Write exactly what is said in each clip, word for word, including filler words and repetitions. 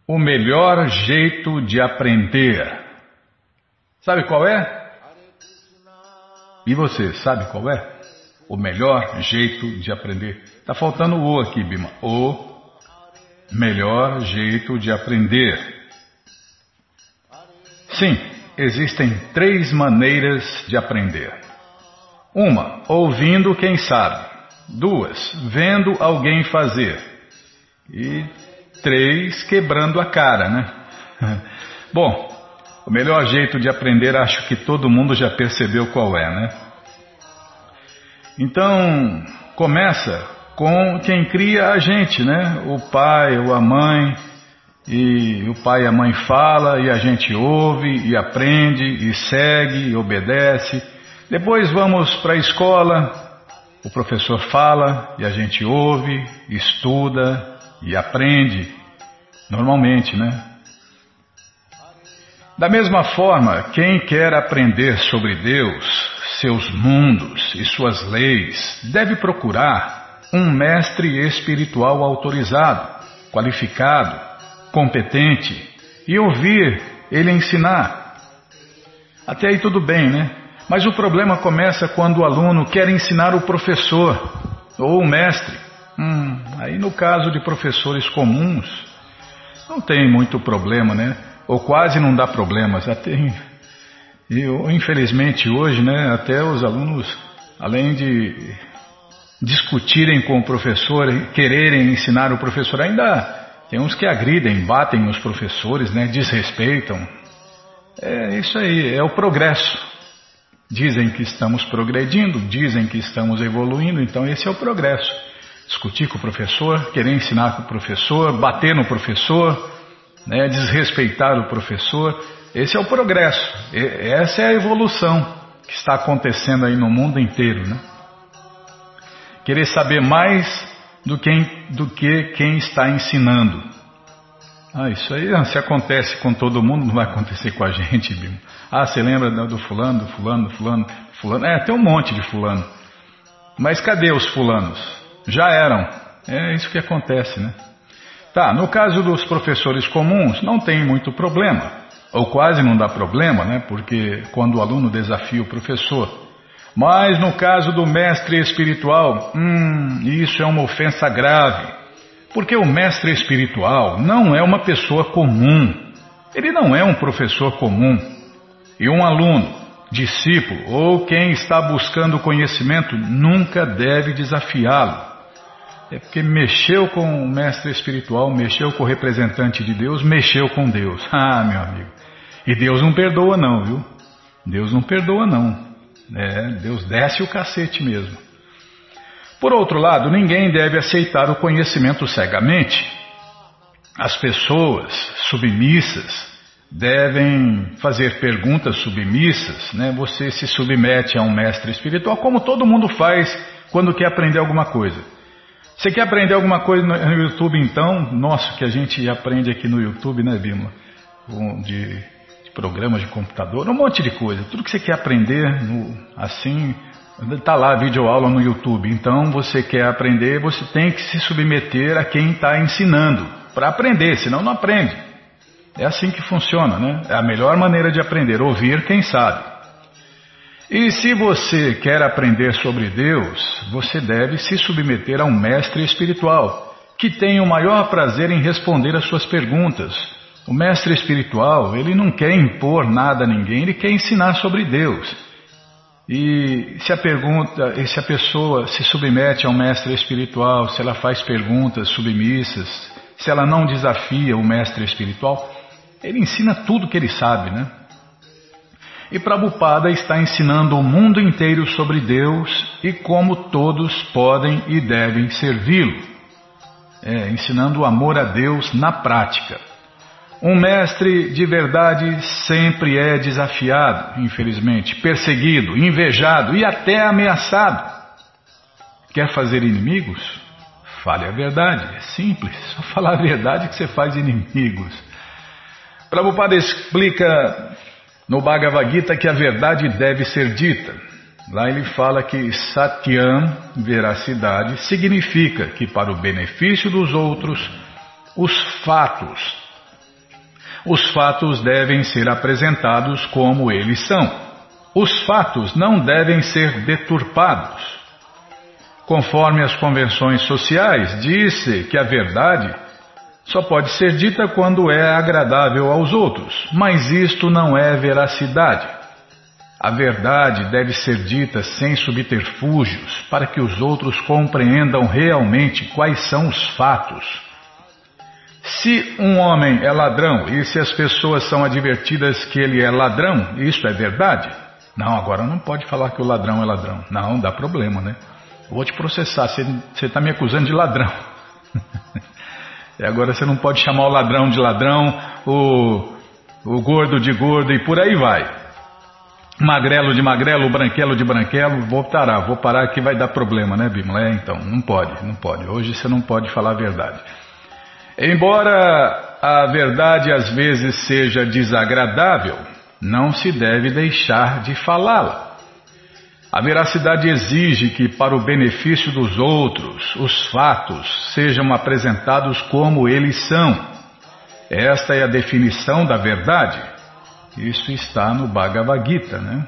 o melhor jeito de aprender. Sabe qual é? E você, sabe qual é? O melhor jeito de aprender. Tá faltando o aqui, Bima. O melhor jeito de aprender. Sim, existem três maneiras de aprender. Uma, ouvindo quem sabe. Duas, vendo alguém fazer. E três, quebrando a cara, né? Bom, o melhor jeito de aprender acho que todo mundo já percebeu qual é, né? Então, começa com quem cria a gente, né? O pai ou a mãe. E o pai e a mãe fala e a gente ouve e aprende e segue e obedece. Depois vamos para a escola. O professor fala e a gente ouve, estuda e aprende, normalmente, né? Da mesma forma, quem quer aprender sobre Deus, seus mundos e suas leis, deve procurar um mestre espiritual autorizado, qualificado, competente e ouvir ele ensinar. Até aí tudo bem, né? Mas o problema começa quando o aluno quer ensinar o professor ou o mestre. Hum, aí no caso de professores comuns, não tem muito problema, né? Ou quase não dá problemas. Até, eu, infelizmente hoje, né, até os alunos, além de discutirem com o professor, quererem ensinar o professor, ainda tem uns que agridem, batem os professores, né, desrespeitam. É isso aí, é o progresso. Dizem que estamos progredindo, dizem que estamos evoluindo, então esse é o progresso. Discutir com o professor, querer ensinar com o professor, bater no professor, né, desrespeitar o professor, esse é o progresso, essa é a evolução que está acontecendo aí no mundo inteiro, né? Querer saber mais do que, do que quem está ensinando. Ah, isso aí se acontece com todo mundo, não vai acontecer com a gente, Bimo. Ah, você lembra do fulano, do fulano, do fulano, fulano? É, tem um monte de fulano. Mas cadê os fulanos? Já eram. É isso que acontece, né? Tá, no caso dos professores comuns, não tem muito problema. Ou quase não dá problema, né? Porque quando o aluno desafia o professor. Mas no caso do mestre espiritual, hum, isso é uma ofensa grave. Porque o mestre espiritual não é uma pessoa comum. Ele não é um professor comum. E um aluno, discípulo ou quem está buscando conhecimento nunca deve desafiá-lo. É porque mexeu com o mestre espiritual, mexeu com o representante de Deus, mexeu com Deus. Ah, meu amigo. E Deus não perdoa não, viu? Deus não perdoa não. É, Deus desce o cacete mesmo. Por outro lado, ninguém deve aceitar o conhecimento cegamente. As pessoas submissas devem fazer perguntas submissas, né? Você se submete a um mestre espiritual, como todo mundo faz quando quer aprender alguma coisa. Você quer aprender alguma coisa no YouTube, então? Nossa, que a gente aprende aqui no YouTube, né, Bima? De, de programas de computador, um monte de coisa. Tudo que você quer aprender, no, assim, está lá, videoaula no YouTube. Então, você quer aprender, você tem que se submeter a quem está ensinando, para aprender, senão não aprende. É assim que funciona, né? É a melhor maneira de aprender, ouvir quem sabe. E se você quer aprender sobre Deus, você deve se submeter a um mestre espiritual, que tem o maior prazer em responder às suas perguntas. O mestre espiritual, ele não quer impor nada a ninguém, ele quer ensinar sobre Deus. E se a pergunta, e se a pessoa se submete a um mestre espiritual, se ela faz perguntas submissas, se ela não desafia o mestre espiritual, ele ensina tudo que ele sabe, né? E Prabhupada está ensinando o mundo inteiro sobre Deus e como todos podem e devem servi-lo. É, ensinando o amor a Deus na prática. Um mestre de verdade sempre é desafiado, infelizmente, perseguido, invejado e até ameaçado. Quer fazer inimigos? Fale a verdade, é simples, só falar a verdade que você faz inimigos. Prabhupada explica no Bhagavad Gita que a verdade deve ser dita. Lá ele fala que Satyam, veracidade, significa que para o benefício dos outros, os fatos Os fatos devem ser apresentados como eles são. Os fatos não devem ser deturpados. Conforme as convenções sociais, diz-se que a verdade só pode ser dita quando é agradável aos outros, mas isto não é veracidade. A verdade deve ser dita sem subterfúgios, para que os outros compreendam realmente quais são os fatos. Se um homem é ladrão e se as pessoas são advertidas que ele é ladrão, isso é verdade? Não, agora não pode falar que o ladrão é ladrão. Não, dá problema, né? Vou te processar, você está me acusando de ladrão. E agora você não pode chamar o ladrão de ladrão, o, o gordo de gordo e por aí vai. Magrelo de magrelo, branquelo de branquelo, vou parar, vou parar que vai dar problema, né, Bímola? É, então, não pode, não pode. Hoje você não pode falar a verdade. Embora a verdade às vezes seja desagradável, não se deve deixar de falá-la. A veracidade exige que, para o benefício dos outros, os fatos sejam apresentados como eles são. Esta é a definição da verdade. Isso está no Bhagavad Gita, né?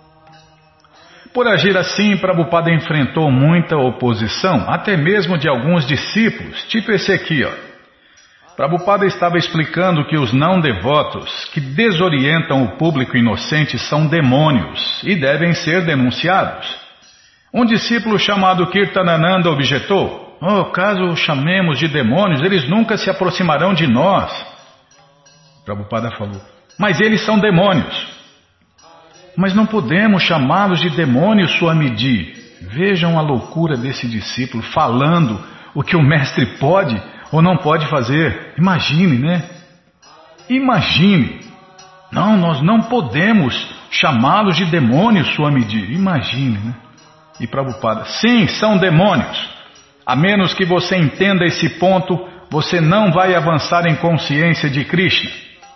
Por agir assim, Prabhupada enfrentou muita oposição, até mesmo de alguns discípulos, tipo esse aqui, ó. Prabhupada estava explicando que os não devotos que desorientam o público inocente são demônios e devem ser denunciados. Um discípulo chamado Kirtanananda objetou: oh, caso os chamemos de demônios, eles nunca se aproximarão de nós. Prabhupada falou: mas eles são demônios. Mas não podemos chamá-los de demônios, Swamiji. Vejam a loucura desse discípulo falando o que o mestre pode ou não pode fazer. Imagine, né? Imagine. Não, nós não podemos chamá-los de demônios, Swamiji. Imagine, né? E Prabhupada: sim, são demônios. A menos que você entenda esse ponto, você não vai avançar em consciência de Krishna.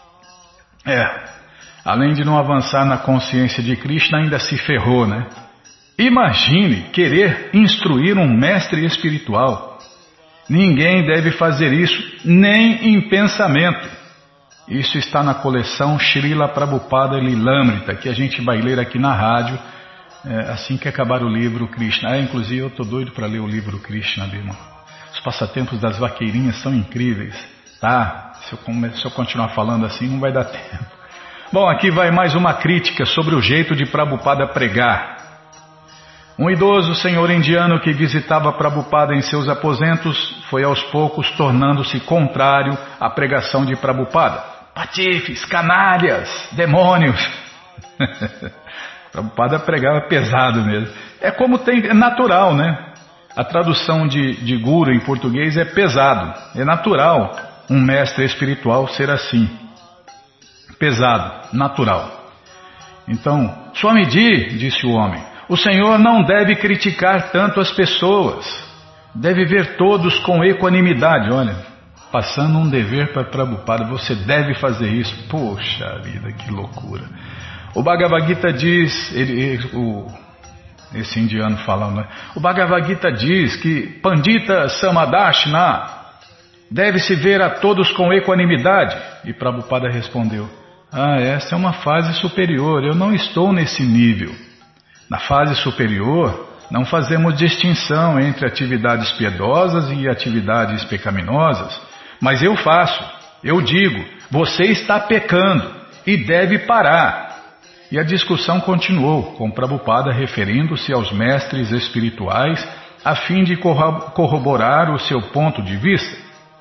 É, além de não avançar na consciência de Krishna, ainda se ferrou, né? Imagine querer instruir um mestre espiritual. Ninguém deve fazer isso, nem em pensamento. Isso está na coleção Srila Prabhupada Lilamrita, que a gente vai ler aqui na rádio, é, assim que acabar o livro Krishna. É, inclusive eu estou doido para ler o livro Krishna, Bima. Os passatempos das vaqueirinhas são incríveis, tá? Se eu, se eu continuar falando assim, não vai dar tempo. Bom, aqui vai mais uma crítica sobre o jeito de Prabhupada pregar. Um idoso senhor indiano que visitava Prabhupada em seus aposentos foi aos poucos tornando-se contrário à pregação de Prabhupada. Patifes, canalhas, demônios. Prabhupada pregava pesado mesmo. É como tem, é natural, né? A tradução de, de guru em português é pesado. É natural um mestre espiritual ser assim. Pesado, natural. Então, Swamiji, disse o homem, o Senhor não deve criticar tanto as pessoas. Deve ver todos com equanimidade. Olha, passando um dever para Prabhupada, você deve fazer isso. Poxa vida, que loucura. O Bhagavad Gita diz, ele, o, esse indiano falando, né? O Bhagavad Gita diz que Pandita Samadashna deve-se ver a todos com equanimidade. E Prabhupada respondeu: ah, essa é uma fase superior, eu não estou nesse nível. Na fase superior, não fazemos distinção entre atividades piedosas e atividades pecaminosas, mas eu faço, eu digo, você está pecando e deve parar. E a discussão continuou, com Prabhupada referindo-se aos mestres espirituais a fim de corroborar o seu ponto de vista.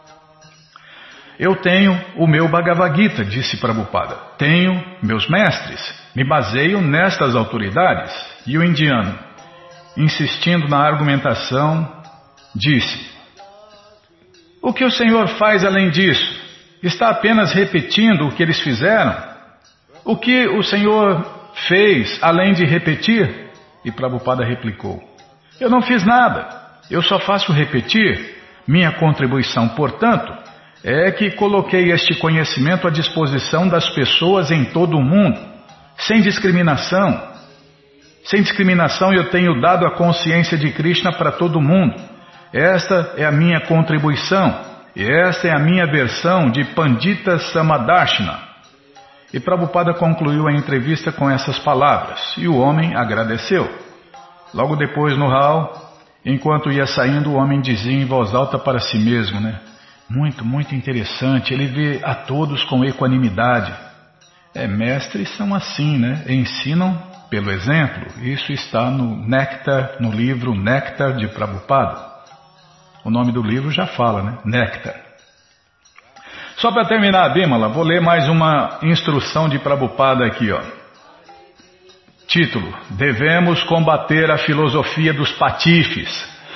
Eu tenho o meu Bhagavad Gita, disse Prabhupada. Tenho meus mestres, me baseio nestas autoridades. E o indiano, insistindo na argumentação, disse: o que o Senhor faz além disso? Está apenas repetindo o que eles fizeram? O que o Senhor fez além de repetir? E Prabhupada replicou: eu não fiz nada, eu só faço repetir. Minha contribuição, portanto, é que coloquei este conhecimento à disposição das pessoas em todo o mundo, sem discriminação. Sem discriminação eu tenho dado a consciência de Krishna para todo mundo. Esta é a minha contribuição. e esta é a minha versão de Pandita Samadarshana. E Prabhupada concluiu a entrevista com essas palavras, e o homem agradeceu. Logo depois, no hall, enquanto ia saindo, o homem dizia em voz alta para si mesmo, né? Muito, muito interessante, ele vê a todos com equanimidade. É, mestres são assim, né? Ensinam pelo exemplo. Isso está no Néctar, no livro Néctar de Prabhupada. O nome do livro já fala, né? Néctar. Só para terminar, Bimala, vou ler mais uma instrução de Prabhupada aqui, ó. Título: Devemos combater a filosofia dos patifes.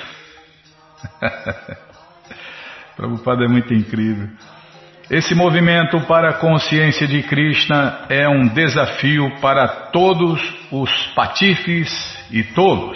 Prabhupada é muito incrível. Esse movimento para a consciência de Krishna é um desafio para todos os patifes e tolos.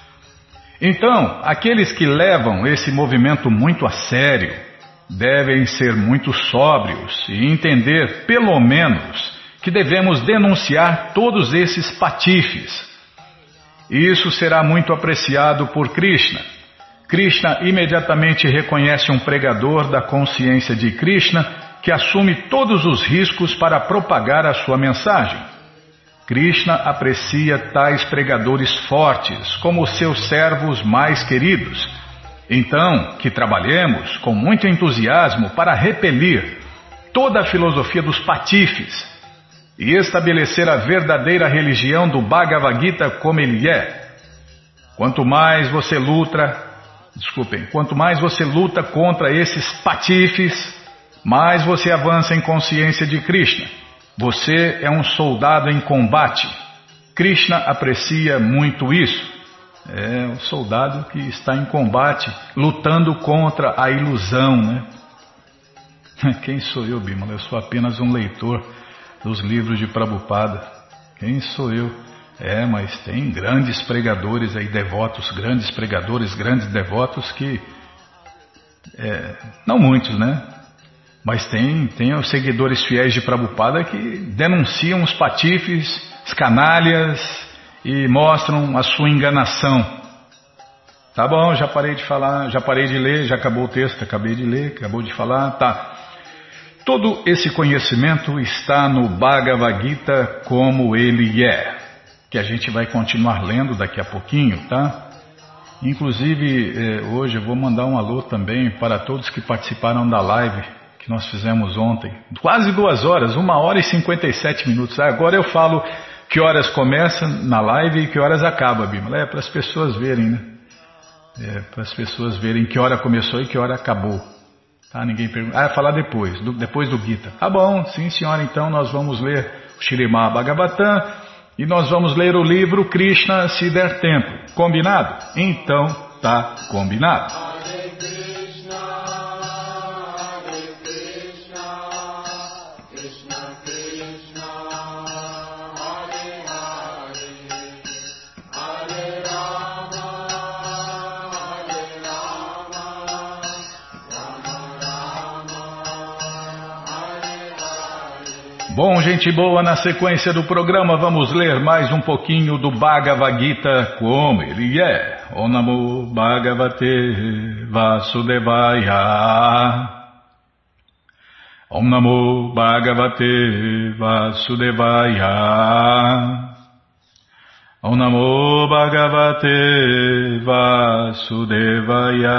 Então, aqueles que levam esse movimento muito a sério devem ser muito sóbrios e entender, pelo menos, que devemos denunciar todos esses patifes. Isso será muito apreciado por Krishna. Krishna imediatamente reconhece um pregador da consciência de Krishna que assume todos os riscos para propagar a sua mensagem. Krishna aprecia tais pregadores fortes como seus servos mais queridos. Então, que trabalhemos com muito entusiasmo para repelir toda a filosofia dos patifes e estabelecer a verdadeira religião do Bhagavad Gita como ele é. Quanto mais você luta... Desculpem, quanto mais você luta contra esses patifes, mais você avança em consciência de Krishna. Você é um soldado em combate. Krishna aprecia muito isso. É um soldado que está em combate, lutando contra a ilusão, né? Quem sou eu, Bimala? Eu sou apenas um leitor dos livros de Prabhupada. Quem sou eu? É, mas tem grandes pregadores aí, devotos, grandes pregadores, grandes devotos que... É, não muitos, né? Mas tem, tem os seguidores fiéis de Prabhupada que denunciam os patifes, os canalhas e mostram a sua enganação. Tá bom, já parei de falar, já parei de ler, já acabou o texto, acabei de ler, acabou de falar, tá. Todo esse conhecimento está no Bhagavad Gita como ele é, que a gente vai continuar lendo daqui a pouquinho, tá? Inclusive, eh, hoje eu vou mandar um alô também para todos que participaram da live que nós fizemos ontem. Quase duas horas, uma hora e cinquenta e sete minutos. Agora eu falo que horas começa na live e que horas acaba, Bima. É para as pessoas verem, né? É para as pessoas verem que hora começou e que hora acabou. Tá? Ninguém pergunta. Ah, falar depois, do, depois do Gita. Tá bom, sim senhora, então nós vamos ler o Śrīmad Bhagavatam. E nós vamos ler o livro Krishna se der tempo. Combinado? Então tá combinado. Hare Krishna, Hare Krishna, Krishna Krishna, Hare Hare, Hare Rama, Hare Rama, Rama Rama, Hare Hare. Bom, gente boa, na sequência do programa vamos ler mais um pouquinho do Bhagavad Gita como ele é. Om Namo Bhagavate Vasudevaya. Om Namo Bhagavate Vasudevaya. Om Namo Bhagavate Vasudevaya.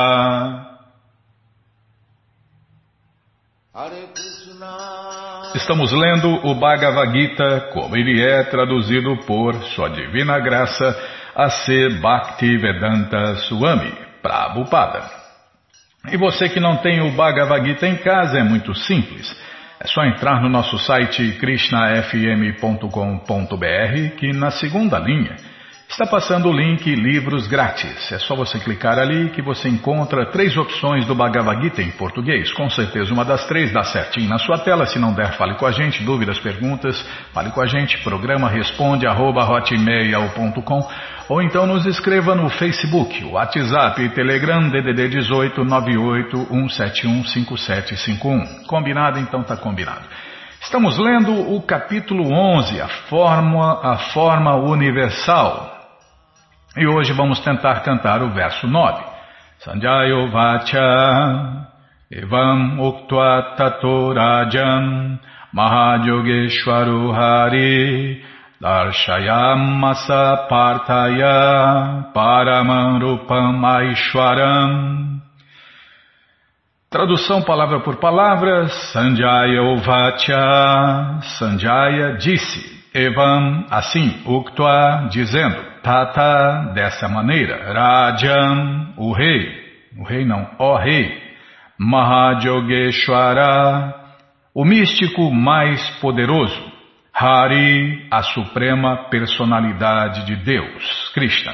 Hare Krishna. Estamos lendo o Bhagavad Gita como ele é, traduzido por Sua Divina Graça A C Bhaktivedanta Swami Prabhupada. E você que não tem o Bhagavad Gita em casa, é muito simples. É só entrar no nosso site krishna f m ponto com ponto b r, que na segunda linha está passando o link Livros Grátis. É só você clicar ali que você encontra três opções do Bhagavad Gita em português. Com certeza uma das três dá certinho na sua tela. Se não der, fale com a gente. Dúvidas, perguntas, fale com a gente. Programa responde arroba hotmail ponto com, ou então nos escreva no Facebook, WhatsApp e Telegram D D D dezoito nove oito um sete um cinco sete cinco um. Combinado? Então tá combinado. Estamos lendo o capítulo onze, a forma, a forma universal. E hoje vamos tentar cantar o verso nove. Sanjayo Vacha Evam uktva tato rajam Mahayogeshwaru Hari Darshayamasa Partaya Paramam Rupam Aishwaram. Tradução palavra por palavra. Sanjaya Uvacha. Sanjaya disse. Evam, assim, Uktva, dizendo. Tata, dessa maneira. Rajam, o rei. O rei não, ó rei. Mahayogeshwara, o místico mais poderoso. Hari, a suprema personalidade de Deus, Krishna.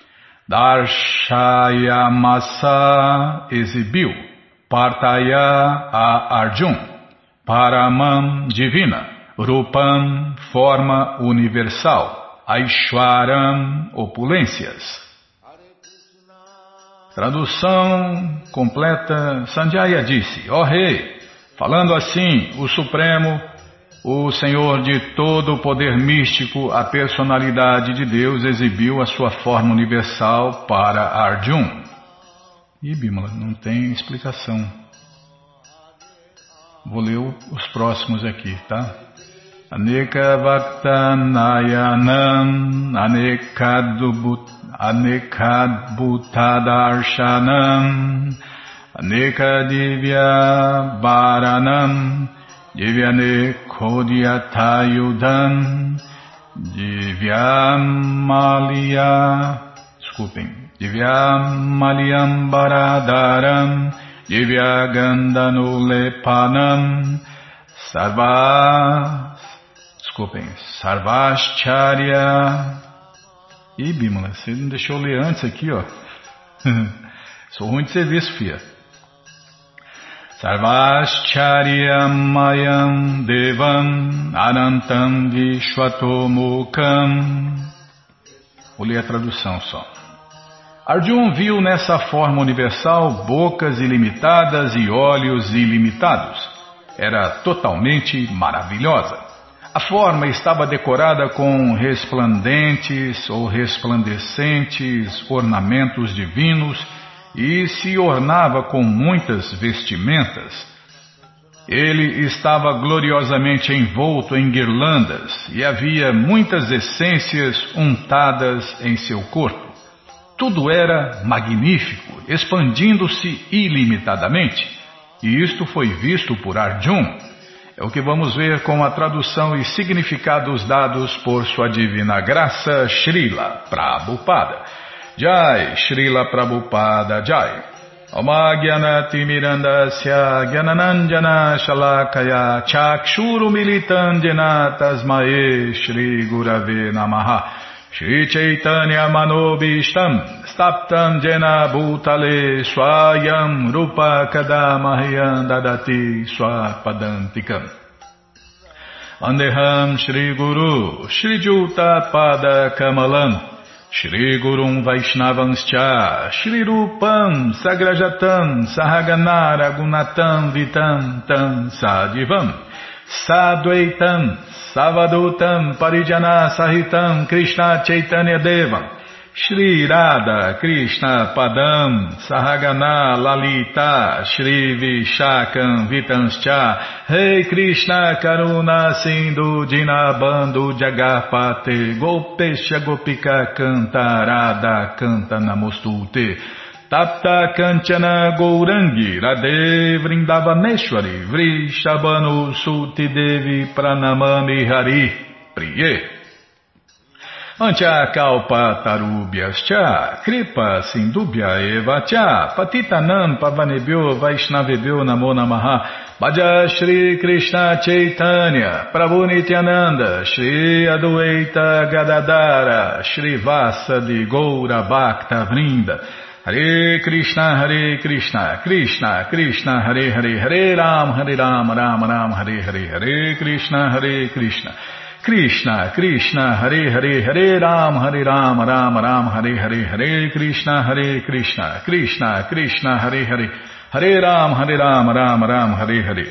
Darshayamasa, exibiu. Partaya, a Arjun. Paramam, divina. Rupam, forma universal. Aishwaram, opulências. Tradução completa. Sanjaya disse, ó rei, falando assim, o Supremo, o Senhor de todo o poder místico, a personalidade de Deus, exibiu a sua forma universal para Arjun. Ih, Bimala, não tem explicação. Vou ler os próximos aqui, tá? Aneka Vaktanayanam Anekadbutadarshanam Aneka Divya Varanam Divyanekodyatayudam Divyamalia Desculpem Divyamaliam Baradaram Divyagandanulepanam Sarva Desculpem, Sarvascharya. Ih, Bimala, você não deixou eu ler antes aqui, ó. Sou ruim de serviço, fia. Sarvascharya Mayam Devam Anantam Vishwatomukam. Vou ler a tradução só. Arjun viu nessa forma universal bocas ilimitadas e olhos ilimitados. Era totalmente maravilhosa. A forma estava decorada com resplandentes ou resplandecentes ornamentos divinos e se ornava com muitas vestimentas. Ele estava gloriosamente envolto em guirlandas e havia muitas essências untadas em seu corpo. Tudo era magnífico, expandindo-se ilimitadamente, e isto foi visto por Arjun. É o que vamos ver com a tradução e significados dados por sua divina graça, Srila Prabhupada. Jai, Srila Prabhupada Jai. Oma Gyanati Mirandasya Gyananandjana Shalakaya Chakshuru Militandjana Tasmae Shri Gurave Namaha. Shri Chaitanya Manobishtam Staptam Jena Bhutale Swayam Rupa Kadamahyam Dadati Swapadantikam. Andeham Shri Guru Shri Juta Pada Kamalam Shri Gurum Vaishnavanscha Shri Rupam Sagrajatam Sahaganara Gunatam Vitam Tam Sadivam Sadvaitam Savadutam Parijana Sahitam Krishna Chaitanya Devam Shri Radha Krishna Padam Sahagana Lalita Shri Vishakam Vitanscha Rei Krishna Karuna Sindhu Dinabandhu Jagapate Gopesha Gopika Canta Radha Canta Namostute Tapta Kanchana Gourangi Radhe Vrindavaneshwari Vrishabhanu Suti Devi Pranamami Hari Priye Ancha Kalpa Tarubhyascha Kripa Sindubhya Evacha Patitanam Pavanebhyo Vaishnavebhyo Namo Namaha Bhaja Shri Krishna Chaitanya Prabhu Nityananda Shri Adwaita Gadadara Shri Vasa de Goura Bhakta Vrinda Hare Krishna, Hare Krishna, Krishna, Krishna, Hare Hare, Hare Ram, Hare Ram, Ram Ram, Hare Hare, Hare Krishna, Hare Krishna, Krishna, Krishna, Hare Hare, Hare Ram, Hare Ram, Ram Ram, Hare Hare, Hare Krishna, Hare Krishna, Krishna, Krishna, Hare Hare, Hare Ram, Hare Ram, Ram Ram, Hare Hare.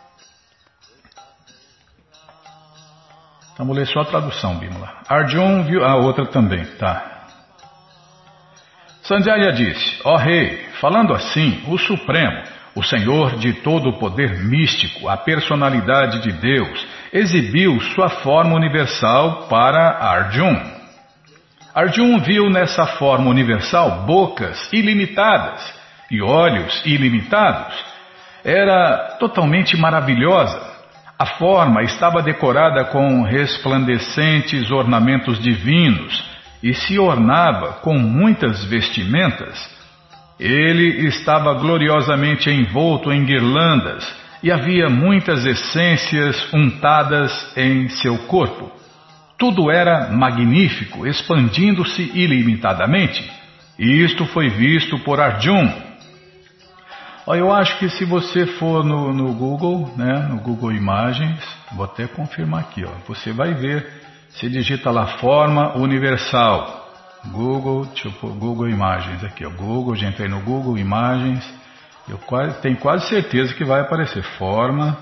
Então vou ler só a tradução, Bimala. Arjun viu a outra também, tá? Sanjaya disse, ó rei, falando assim, o Supremo, o Senhor de todo o poder místico, a personalidade de Deus, exibiu sua forma universal para Arjuna. Arjuna viu nessa forma universal bocas ilimitadas e olhos ilimitados. Era totalmente maravilhosa. A forma estava decorada com resplandecentes ornamentos divinos e se ornava com muitas vestimentas. Ele estava gloriosamente envolto em guirlandas e havia muitas essências untadas em seu corpo. Tudo era magnífico, expandindo-se ilimitadamente. E isto foi visto por Arjuna. Eu acho que se você for no, no Google, né, no Google Imagens, vou até confirmar aqui, ó, você vai ver, se digita lá forma universal, Google, deixa eu pôr Google Imagens aqui, ó, Google, já entrei no Google Imagens, eu quase, tenho quase certeza que vai aparecer forma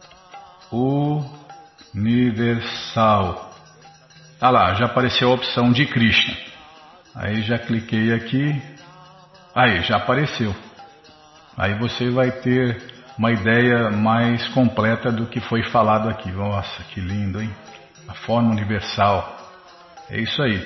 universal. Ah lá, já apareceu a opção de Krishna. Aí já cliquei aqui, aí já apareceu. Aí você vai ter uma ideia mais completa do que foi falado aqui. Nossa, que lindo, hein? A forma universal. É isso aí.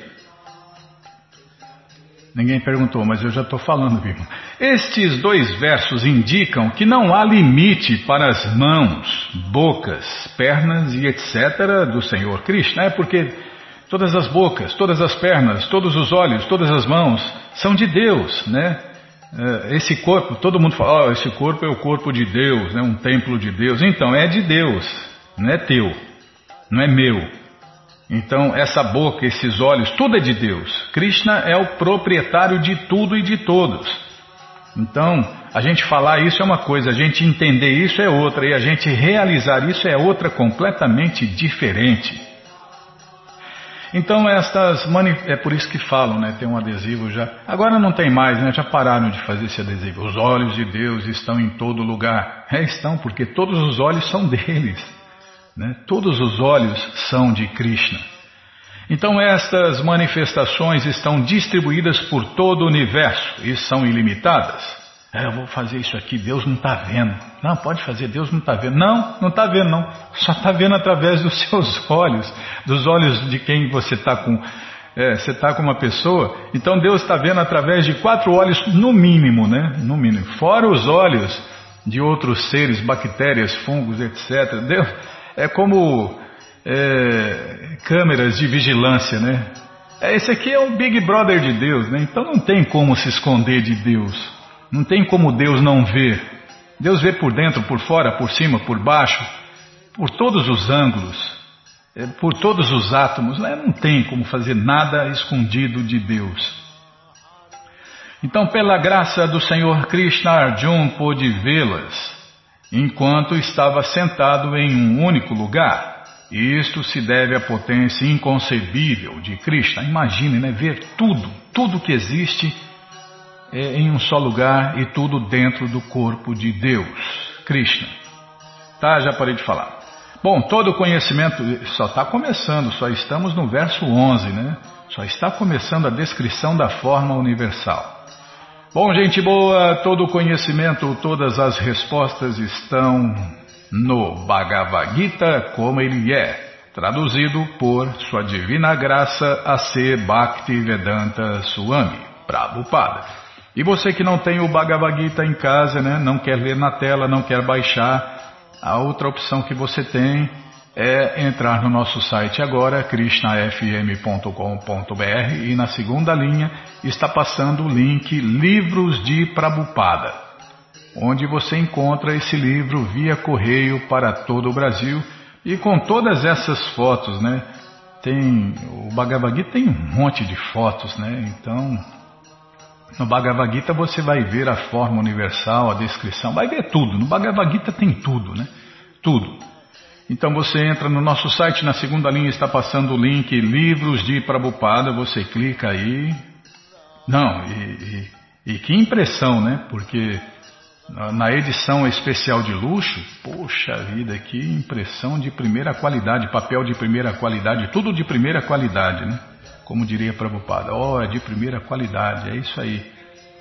Ninguém perguntou, mas eu já estou falando, viu? Estes dois versos indicam que não há limite para as mãos, bocas, pernas e etcétera do Senhor Krishna. É porque todas as bocas, todas as pernas, todos os olhos, todas as mãos são de Deus, né? Esse corpo, todo mundo fala, oh, esse corpo é o corpo de Deus, né? Um templo de Deus. Então, é de Deus, não é teu, não é meu. Então, essa boca, esses olhos, tudo é de Deus. Krishna é o proprietário de tudo e de todos. Então, a gente falar isso é uma coisa, a gente entender isso é outra, e a gente realizar isso é outra completamente diferente. Então estas mani... é por isso que falam, né? Tem um adesivo já. Agora não tem mais, né? Já pararam de fazer esse adesivo. Os olhos de Deus estão em todo lugar. É, estão, porque todos os olhos são deles, né? Todos os olhos são de Krishna. Então estas manifestações estão distribuídas por todo o universo e são ilimitadas. É, eu vou fazer isso aqui, Deus não está vendo. Não, pode fazer, Deus não está vendo. Não, não está vendo não. Só está vendo através dos seus olhos, dos olhos de quem você está com. É, você está com uma pessoa, então Deus está vendo através de quatro olhos no mínimo, né? No mínimo. Fora os olhos de outros seres, bactérias, fungos, etcétera. Deus é como é, câmeras de vigilância, né? Esse aqui é o Big Brother de Deus, né? Então não tem como se esconder de Deus. Não tem como Deus não ver. Deus vê por dentro, por fora, por cima, por baixo, por todos os ângulos, por todos os átomos. Não tem como fazer nada escondido de Deus. Então, pela graça do Senhor Krishna, Arjuna pôde vê-las, enquanto estava sentado em um único lugar. Isto se deve à potência inconcebível de Krishna. Imagine, né, ver tudo, tudo que existe em um só lugar e tudo dentro do corpo de Deus, Krishna. Tá, já parei de falar. Bom, todo conhecimento só está começando, só estamos no verso onze, né? Só está começando a descrição da forma universal. Bom, gente boa, todo conhecimento, todas as respostas estão no Bhagavad Gita como ele é, traduzido por Sua Divina Graça A C Bhaktivedanta Swami Prabhupada. E você que não tem o Bhagavad Gita em casa, né, não quer ver na tela, não quer baixar, a outra opção que você tem é entrar no nosso site agora, krishna f m ponto com ponto b r, e na segunda linha está passando o link Livros de Prabhupada, onde você encontra esse livro via correio para todo o Brasil e com todas essas fotos, né? Tem, o Bhagavad Gita tem um monte de fotos, né? Então no Bhagavad Gita você vai ver a forma universal, a descrição, vai ver tudo. No Bhagavad Gita tem tudo, né? Tudo. Então você entra no nosso site, na segunda linha está passando o link Livros de Prabhupada, você clica aí. Não, e, e, e que impressão, né? Porque na edição especial de luxo, poxa vida, que impressão de primeira qualidade, papel de primeira qualidade, tudo de primeira qualidade, né? Como diria Prabhupada, ó, oh, é de primeira qualidade, é isso aí.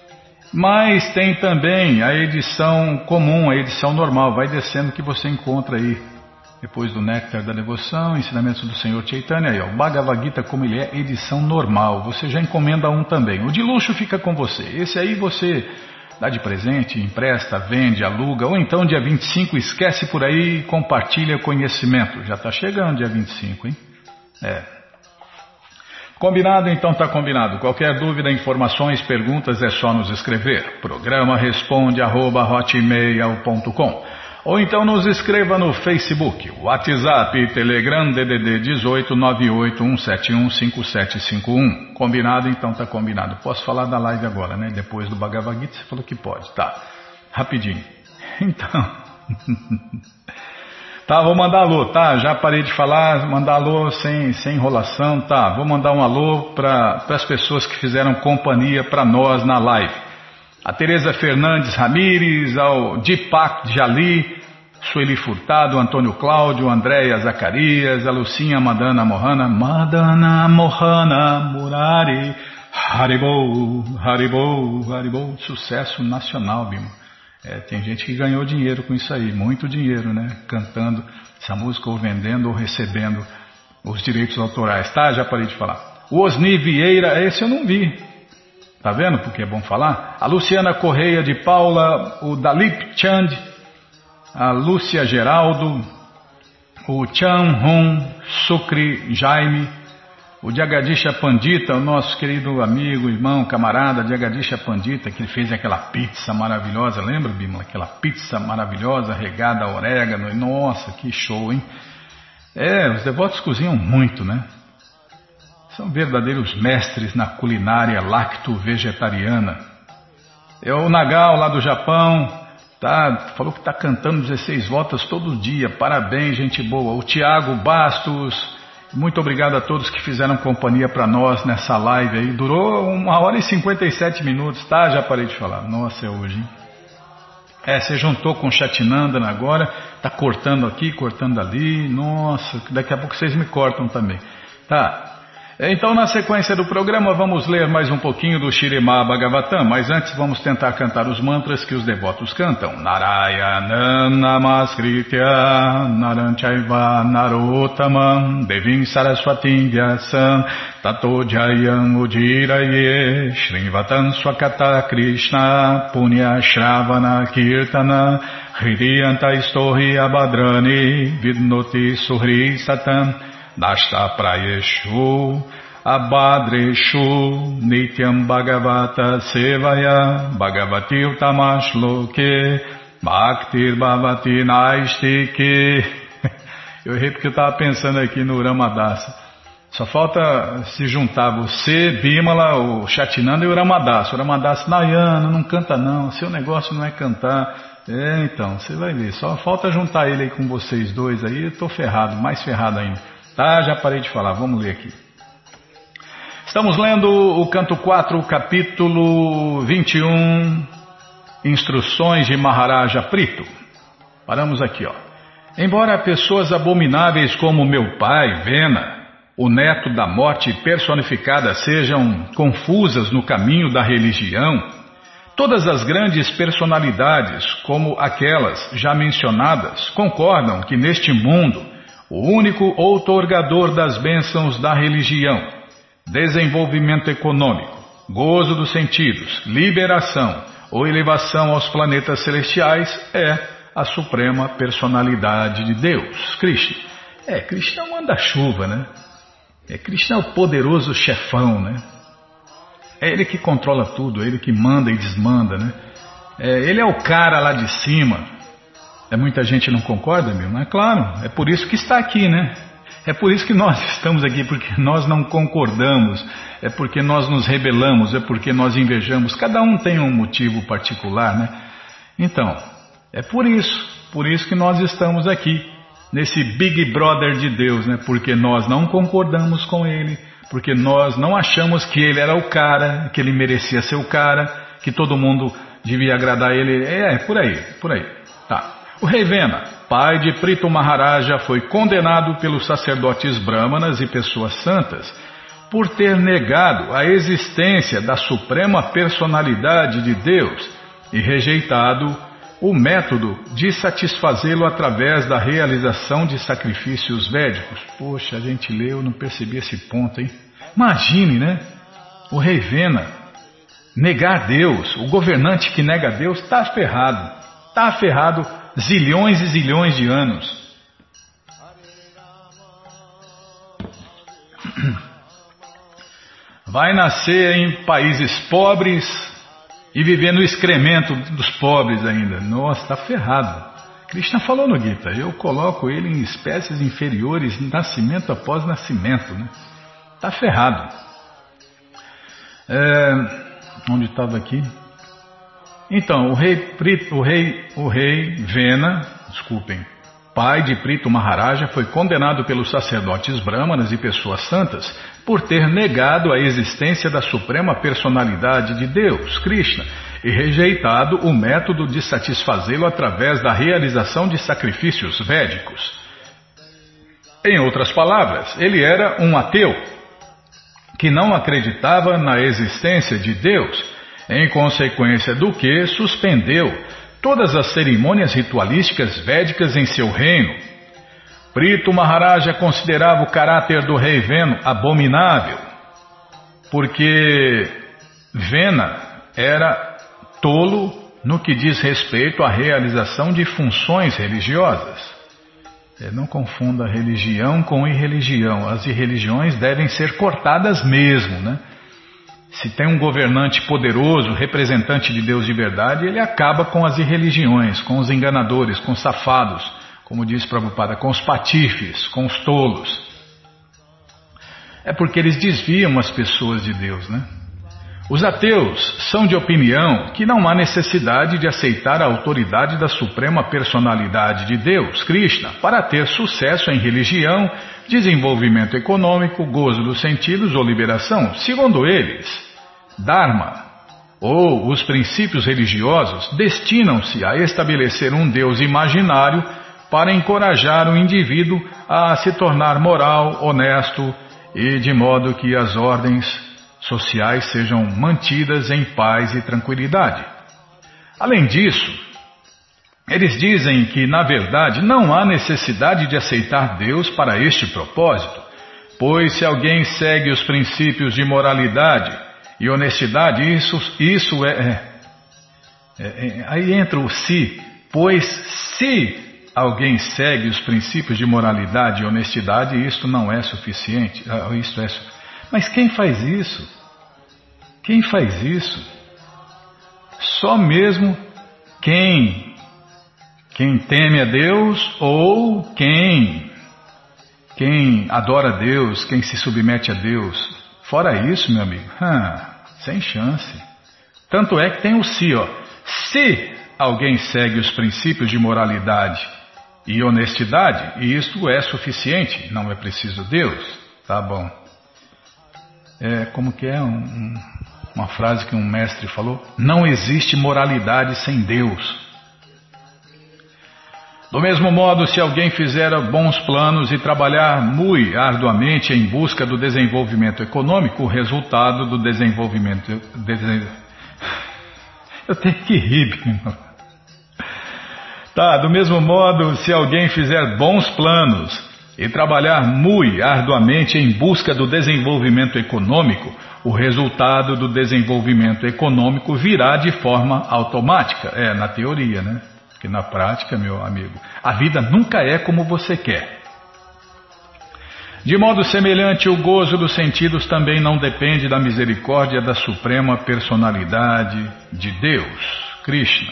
Mas tem também a edição comum, a edição normal, vai descendo que você encontra aí. Depois do Néctar da Devoção, Ensinamentos do Senhor Chaitanya, aí, ó, Bhagavad Gita como ele é, edição normal. Você já encomenda um também. O de luxo fica com você. Esse aí você dá de presente, empresta, vende, aluga, ou então dia vinte e cinco esquece por aí e compartilha conhecimento. Já está chegando dia vinte e cinco, hein? É. Combinado? Então tá combinado. Qualquer dúvida, informações, perguntas é só nos escrever. Programa responde arroba hotmail ponto com. Ou então nos escreva no Facebook, WhatsApp, Telegram, D D D dezoito nove oito um sete um cinco sete cinco um. Combinado? Então tá combinado. Posso falar da live agora, né? Depois do Bhagavad Gita, você falou que pode. Tá, rapidinho. Então... Tá, vou mandar alô, tá? Já parei de falar, mandar alô sem, sem enrolação, tá? Vou mandar um alô para as pessoas que fizeram companhia para nós na live. A Tereza Fernandes Ramires, ao Dipak Jali, Sueli Furtado, Antônio Cláudio, Andréia Zacarias, a Lucinha Madana Mohana, Madana Mohana Murari, Haribou, Haribou, Haribou, sucesso nacional, Bima. É, tem gente que ganhou dinheiro com isso aí, muito dinheiro, né? Cantando essa música ou vendendo ou recebendo os direitos autorais, tá? Já parei de falar. O Osni Vieira, esse eu não vi. Tá vendo porque é bom falar? A Luciana Correia de Paula, o Dalip Chand, a Lúcia Geraldo, o Chan Hong Sukri Jaime, o Jagadisha Pandita, o nosso querido amigo, irmão, camarada Jagadisha Pandita, que fez aquela pizza maravilhosa, lembra, Bimala? Aquela pizza maravilhosa, regada a orégano, nossa, que show, hein? É, os devotos cozinham muito, né? São verdadeiros mestres na culinária lacto-vegetariana. É o Nagal, lá do Japão, tá, falou que está cantando dezesseis voltas todo dia, parabéns, gente boa. O Tiago Bastos, muito obrigado a todos que fizeram companhia para nós nessa live aí. Durou uma hora e cinquenta e sete minutos, tá? Já parei de falar. Nossa, é hoje, hein? É, você juntou com o Chatinandana agora, tá cortando aqui, cortando ali. Nossa, daqui a pouco vocês me cortam também. Tá. Então, na sequência do programa, vamos ler mais um pouquinho do Śrīmad Bhagavatam, mas antes vamos tentar cantar os mantras que os devotos cantam. Narayana Namaskritya Naranchaiva Narottamam Devim Saraswatim Vyasam Tato Jayam Udiraye Shrivatam Swakata Krishna Punya Shravana Kirtana Hridiyanta Istohi Abadrani Vidnoti Suhri Satam Dashta Prayeshu Abhadreshu Nityam Bhagavata Sevaya Bhagavati Utamash Loke Bhaktir Bhavati Naistike. Eu errei porque eu estava pensando aqui no Ramadasa. Só falta se juntar você, Bimala, o Chatinanda e o Ramadasa. O Ramadasa, Nayana, não canta não, seu negócio não é cantar. É, então, você vai ver. Só falta juntar ele aí com vocês dois aí, eu estou ferrado, mais ferrado ainda. Tá, já parei de falar, vamos ler aqui. Estamos lendo o canto quatro, capítulo vinte e um, Instruções de Maharaja Prito. Paramos aqui, ó. Embora pessoas abomináveis como meu pai, Vena, o neto da morte personificada, sejam confusas no caminho da religião, todas as grandes personalidades, como aquelas já mencionadas, concordam que neste mundo o único outorgador das bênçãos da religião, desenvolvimento econômico, gozo dos sentidos, liberação ou elevação aos planetas celestiais é a suprema personalidade de Deus, Krishna. É, Krishna é um manda-chuva, né? É, Krishna é o poderoso chefão, né? É ele que controla tudo, é ele que manda e desmanda, né? É, ele é o cara lá de cima. É, muita gente não concorda, meu? É claro, é por isso que está aqui, né? É por isso que nós estamos aqui, porque nós não concordamos, é porque nós nos rebelamos, é porque nós invejamos. Cada um tem um motivo particular, né? Então, é por isso, por isso que nós estamos aqui, nesse Big Brother de Deus, né? Porque nós não concordamos com ele, porque nós não achamos que ele era o cara, que ele merecia ser o cara, que todo mundo devia agradar ele. É, por aí, por aí. Tá. O rei Vena, pai de Prito Maharaja, foi condenado pelos sacerdotes brahmanas e pessoas santas por ter negado a existência da Suprema Personalidade de Deus e rejeitado o método de satisfazê-lo através da realização de sacrifícios védicos. Poxa, a gente leu, não percebi esse ponto, hein? Imagine, né? O rei Vena negar Deus, o governante que nega Deus está ferrado, está ferrado zilhões e zilhões de anos. Vai nascer em países pobres e viver no excremento dos pobres ainda. Nossa, está ferrado. Krishna falou no Gita, eu coloco ele em espécies inferiores, nascimento após nascimento, né? Está ferrado. É, onde estava aqui? Então, o rei, o rei, o rei Vena, desculpem, pai de Prithu Maharaja, foi condenado pelos sacerdotes brahmanas e pessoas santas por ter negado a existência da Suprema Personalidade de Deus, Krishna, e rejeitado o método de satisfazê-lo através da realização de sacrifícios védicos. Em outras palavras, ele era um ateu que não acreditava na existência de Deus, em consequência do que suspendeu todas as cerimônias ritualísticas védicas em seu reino. Prithu Maharaja considerava o caráter do rei Vena abominável, porque Vena era tolo no que diz respeito à realização de funções religiosas. Não confunda religião com irreligião. As irreligiões devem ser cortadas mesmo, né? Se tem um governante poderoso, representante de Deus de verdade, ele acaba com as irreligiões, com os enganadores, com os safados, como diz Prabhupada, com os patifes, com os tolos. É porque eles desviam as pessoas de Deus, né? Os ateus são de opinião que não há necessidade de aceitar a autoridade da Suprema Personalidade de Deus, Krishna, para ter sucesso em religião, desenvolvimento econômico, gozo dos sentidos ou liberação. Segundo eles, Dharma, ou os princípios religiosos, destinam-se a estabelecer um Deus imaginário para encorajar o indivíduo a se tornar moral, honesto e de modo que as ordens sociais sejam mantidas em paz e tranquilidade. Além disso, eles dizem que, na verdade, não há necessidade de aceitar Deus para este propósito, pois se alguém segue os princípios de moralidade e honestidade, isso, isso é, é, é... Aí entra o se, pois se alguém segue os princípios de moralidade e honestidade, isto não é suficiente. Isto é suficiente. Mas quem faz isso? Quem faz isso? Só mesmo quem, quem teme a Deus ou quem, quem adora a Deus, quem se submete a Deus. Fora isso, meu amigo, hum, sem chance. Tanto é que tem o se, ó. Se alguém segue os princípios de moralidade e honestidade, e isto é suficiente, não é preciso Deus. Tá bom. É, como que é um, um, uma frase que um mestre falou? Não existe moralidade sem Deus. Do mesmo modo, se alguém fizer bons planos e trabalhar muito arduamente em busca do desenvolvimento econômico, o resultado do desenvolvimento... Desen... Eu tenho que rir, irmão. Tá, do mesmo modo, se alguém fizer bons planos e trabalhar muito arduamente em busca do desenvolvimento econômico, o resultado do desenvolvimento econômico virá de forma automática. É, na teoria, né? Porque na prática, meu amigo, a vida nunca é como você quer. De modo semelhante, o gozo dos sentidos também não depende da misericórdia da Suprema Personalidade de Deus, Krishna.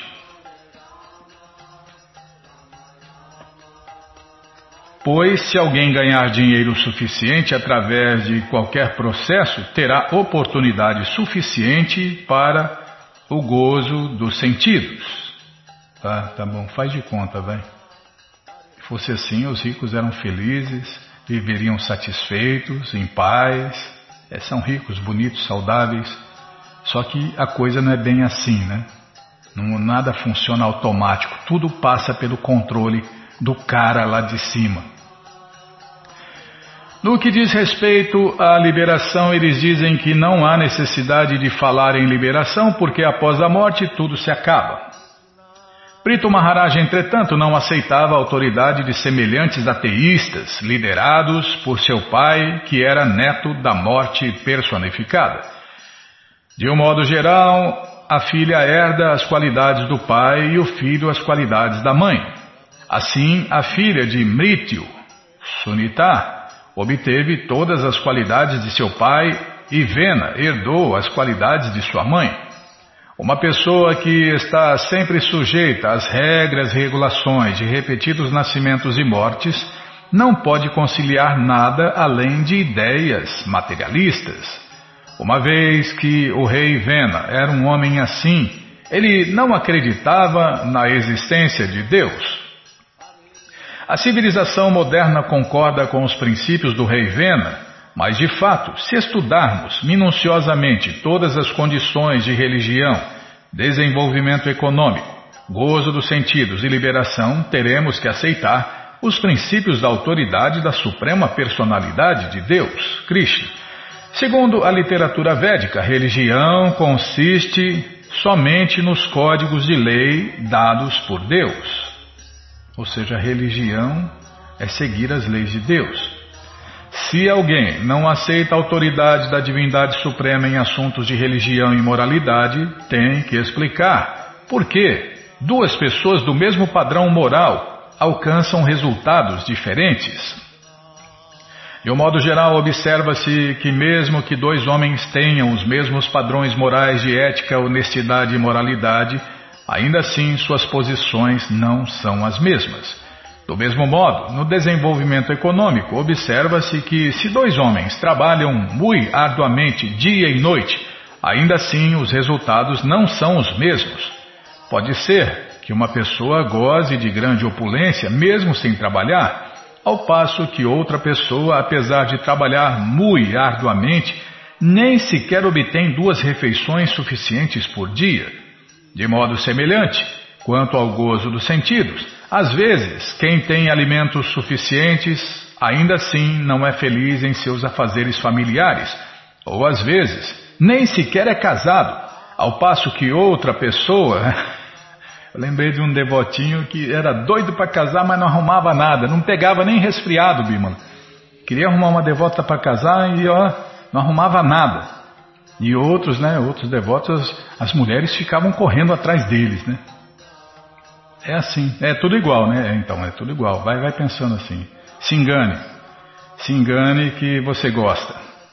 Pois, se alguém ganhar dinheiro suficiente através de qualquer processo, terá oportunidade suficiente para o gozo dos sentidos. Tá, tá bom, faz de conta, vai. Se fosse assim, os ricos eram felizes, viveriam satisfeitos, em paz. É, são ricos, bonitos, saudáveis. Só que a coisa não é bem assim, né? Não, nada funciona automático, tudo passa pelo controle do cara lá de cima. No que diz respeito à liberação, eles dizem que não há necessidade de falar em liberação, porque após a morte tudo se acaba. Prithu Maharaj, entretanto, não aceitava a autoridade de semelhantes ateístas, liderados por seu pai, que era neto da morte personificada. De um modo geral, a filha herda as qualidades do pai e o filho as qualidades da mãe. Assim, a filha de Mrityu, Sunita, obteve todas as qualidades de seu pai e Vena herdou as qualidades de sua mãe. Uma pessoa que está sempre sujeita às regras e regulações de repetidos nascimentos e mortes não pode conciliar nada além de ideias materialistas. Uma vez que o rei Vena era um homem assim, ele não acreditava na existência de Deus. A civilização moderna concorda com os princípios do rei Vena, mas de fato, se estudarmos minuciosamente todas as condições de religião, desenvolvimento econômico, gozo dos sentidos e liberação, teremos que aceitar os princípios da autoridade da suprema personalidade de Deus, Krishna. Segundo a literatura védica, religião consiste somente nos códigos de lei dados por Deus. Ou seja, a religião é seguir as leis de Deus. Se alguém não aceita a autoridade da divindade suprema em assuntos de religião e moralidade, tem que explicar por que duas pessoas do mesmo padrão moral alcançam resultados diferentes. De um modo geral, observa-se que mesmo que dois homens tenham os mesmos padrões morais de ética, honestidade e moralidade, ainda assim suas posições não são as mesmas. Do mesmo modo, no desenvolvimento econômico, observa-se que se dois homens trabalham muito arduamente dia e noite, ainda assim os resultados não são os mesmos. Pode ser que uma pessoa goze de grande opulência mesmo sem trabalhar, ao passo que outra pessoa, apesar de trabalhar muito arduamente, nem sequer obtém duas refeições suficientes por dia. De modo semelhante, quanto ao gozo dos sentidos, às vezes, quem tem alimentos suficientes, ainda assim não é feliz em seus afazeres familiares, ou às vezes, nem sequer é casado, ao passo que outra pessoa... Eu lembrei de um devotinho que era doido para casar, mas não arrumava nada, não pegava nem resfriado, Bímola. Queria arrumar uma devota para casar e ó, não arrumava nada. E outros, né, outros devotos, as mulheres ficavam correndo atrás deles, né? É assim, é tudo igual, né? Então, é tudo igual, vai, vai pensando assim. Se engane, se engane que você gosta.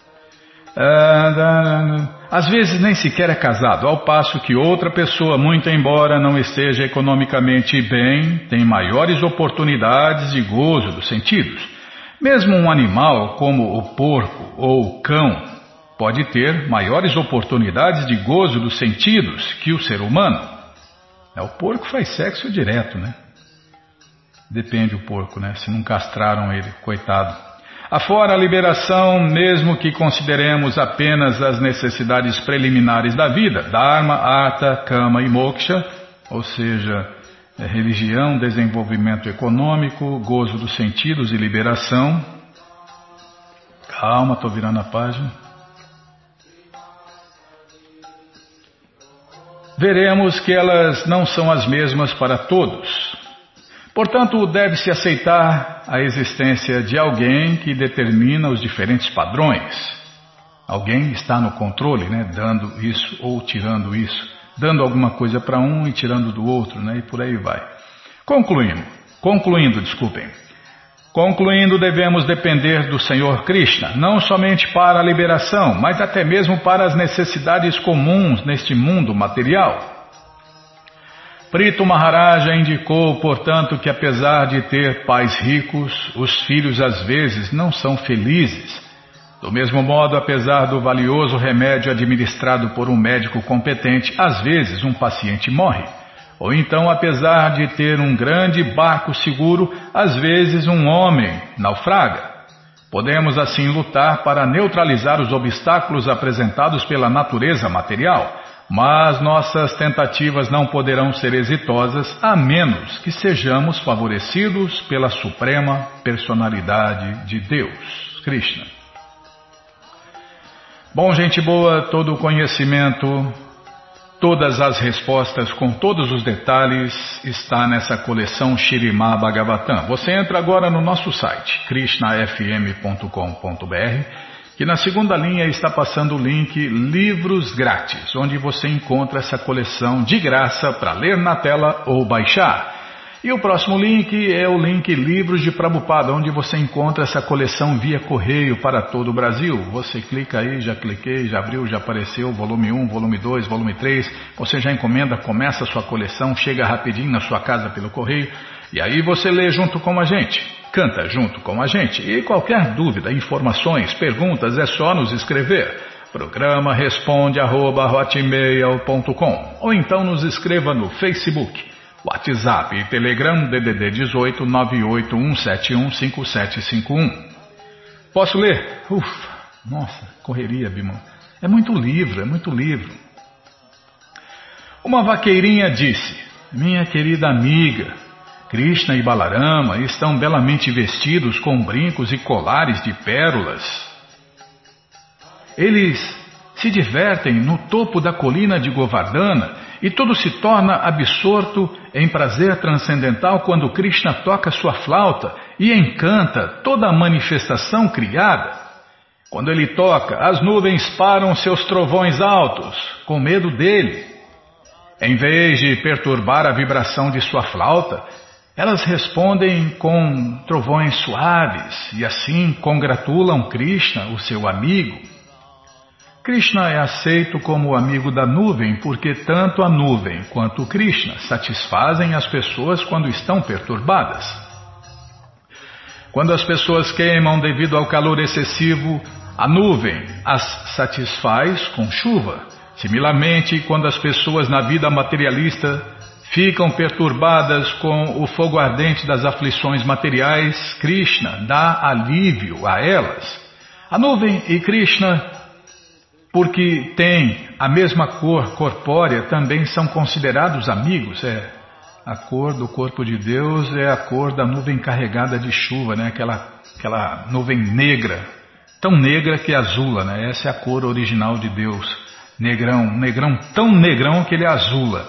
Às vezes nem sequer é casado, ao passo que outra pessoa, muito embora não esteja economicamente bem, tem maiores oportunidades de gozo dos sentidos. Mesmo um animal como o porco ou o cão pode ter maiores oportunidades de gozo dos sentidos que o ser humano. O porco faz sexo direto, né? Depende do porco, né? Se não castraram ele, coitado. Afora a liberação, mesmo que consideremos apenas as necessidades preliminares da vida, Dharma, Artha, Kama e Moksha, ou seja, religião, desenvolvimento econômico, gozo dos sentidos e liberação. Calma, estou virando a página. Veremos que elas não são as mesmas para todos. Portanto, deve-se aceitar a existência de alguém que determina os diferentes padrões. Alguém está no controle, né, dando isso ou tirando isso, dando alguma coisa para um e tirando do outro, né, e por aí vai. Concluindo, concluindo, desculpem. Concluindo, devemos depender do Senhor Krishna, não somente para a liberação, mas até mesmo para as necessidades comuns neste mundo material. Prithu Maharaj indicou, portanto, que apesar de ter pais ricos, os filhos às vezes não são felizes. Do mesmo modo, apesar do valioso remédio administrado por um médico competente, às vezes um paciente morre. Ou então, apesar de ter um grande barco seguro, às vezes um homem naufraga. Podemos assim lutar para neutralizar os obstáculos apresentados pela natureza material, mas nossas tentativas não poderão ser exitosas a menos que sejamos favorecidos pela Suprema Personalidade de Deus. Krishna. Bom, gente boa, todo o conhecimento, todas as respostas com todos os detalhes está nessa coleção Śrīmad Bhagavatam. Você entra agora no nosso site, krishna f m ponto com ponto b r, que na segunda linha está passando o link Livros Grátis, onde você encontra essa coleção de graça para ler na tela ou baixar. E o próximo link é o link Livros de Prabhupada, onde você encontra essa coleção via correio para todo o Brasil. Você clica aí, já cliquei, já abriu, já apareceu, volume um, volume dois, volume três. Você já encomenda, começa a sua coleção, chega rapidinho na sua casa pelo correio. E aí você lê junto com a gente, canta junto com a gente. E qualquer dúvida, informações, perguntas, é só nos escrever. Programa responde arroba hotmail ponto com. Ou então nos escreva no Facebook, WhatsApp e Telegram D D D dezoito nove oito um sete um cinco sete cinco um. Posso ler? Ufa, nossa, correria, Bimão. É muito livro, é muito livro. Uma vaqueirinha disse: minha querida amiga, Krishna e Balarama estão belamente vestidos com brincos e colares de pérolas. Eles se divertem no topo da colina de Govardhana e tudo se torna absorto em prazer transcendental quando Krishna toca sua flauta e encanta toda a manifestação criada. Quando ele toca, as nuvens param seus trovões altos, com medo dele. Em vez de perturbar a vibração de sua flauta, elas respondem com trovões suaves e assim congratulam Krishna, o seu amigo. Krishna é aceito como o amigo da nuvem porque tanto a nuvem quanto Krishna satisfazem as pessoas quando estão perturbadas. Quando as pessoas queimam devido ao calor excessivo, a nuvem as satisfaz com chuva. Similarmente, quando as pessoas na vida materialista ficam perturbadas com o fogo ardente das aflições materiais, Krishna dá alívio a elas. A nuvem e Krishna, porque têm a mesma cor corpórea, também são considerados amigos. É, a cor do corpo de Deus é a cor da nuvem carregada de chuva, né? aquela, aquela nuvem negra, tão negra que azula, né? Essa é a cor original de Deus. Negrão, negrão tão negrão que ele azula.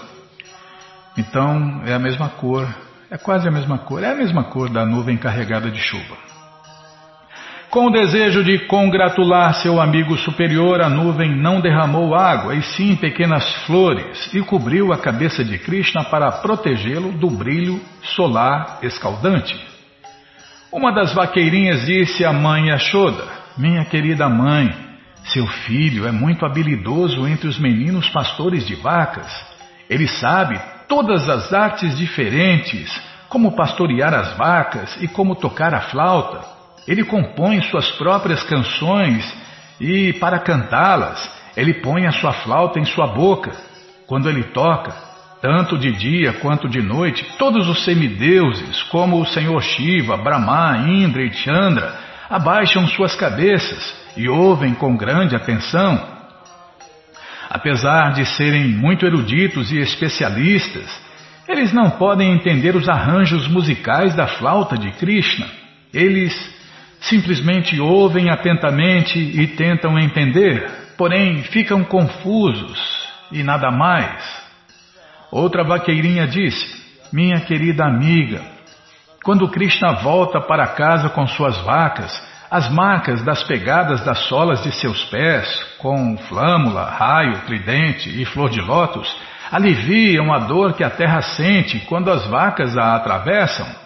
Então é a mesma cor, é quase a mesma cor, é a mesma cor da nuvem carregada de chuva. Com o desejo de congratular seu amigo superior, a nuvem não derramou água, e sim pequenas flores, e cobriu a cabeça de Krishna para protegê-lo do brilho solar escaldante. Uma das vaqueirinhas disse à mãe Yashoda: minha querida mãe, seu filho é muito habilidoso entre os meninos pastores de vacas. Ele sabe todas as artes diferentes, como pastorear as vacas e como tocar a flauta. Ele compõe suas próprias canções e, para cantá-las, ele põe a sua flauta em sua boca. Quando ele toca, tanto de dia quanto de noite, todos os semideuses, como o Senhor Shiva, Brahma, Indra e Chandra, abaixam suas cabeças e ouvem com grande atenção. Apesar de serem muito eruditos e especialistas, eles não podem entender os arranjos musicais da flauta de Krishna. Eles simplesmente ouvem atentamente e tentam entender, porém ficam confusos e nada mais. Outra vaqueirinha disse: minha querida amiga, quando Krishna volta para casa com suas vacas, as marcas das pegadas das solas de seus pés, com flâmula, raio, tridente e flor de lótus, aliviam a dor que a terra sente quando as vacas a atravessam.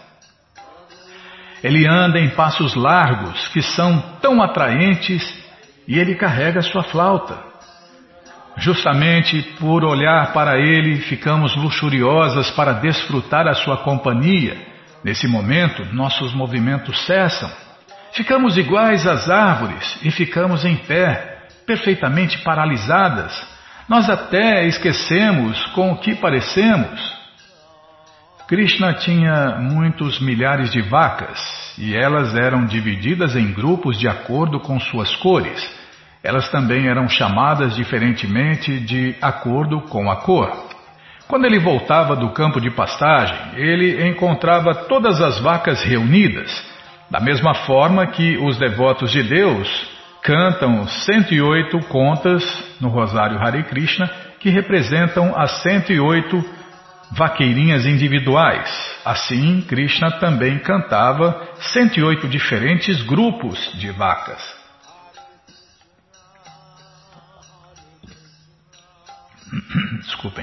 Ele anda em passos largos, que são tão atraentes, e ele carrega sua flauta. Justamente por olhar para ele, ficamos luxuriosas para desfrutar a sua companhia. Nesse momento, nossos movimentos cessam. Ficamos iguais às árvores e ficamos em pé, perfeitamente paralisadas. Nós até esquecemos com o que parecemos. Krishna tinha muitos milhares de vacas e elas eram divididas em grupos de acordo com suas cores. Elas também eram chamadas diferentemente de acordo com a cor. Quando ele voltava do campo de pastagem, ele encontrava todas as vacas reunidas. Da mesma forma que os devotos de Deus cantam cento e oito contas no Rosário Hare Krishna, que representam as cento e oito vaqueirinhas individuais. Assim, Krishna também cantava cento e oito diferentes grupos de vacas. Desculpem.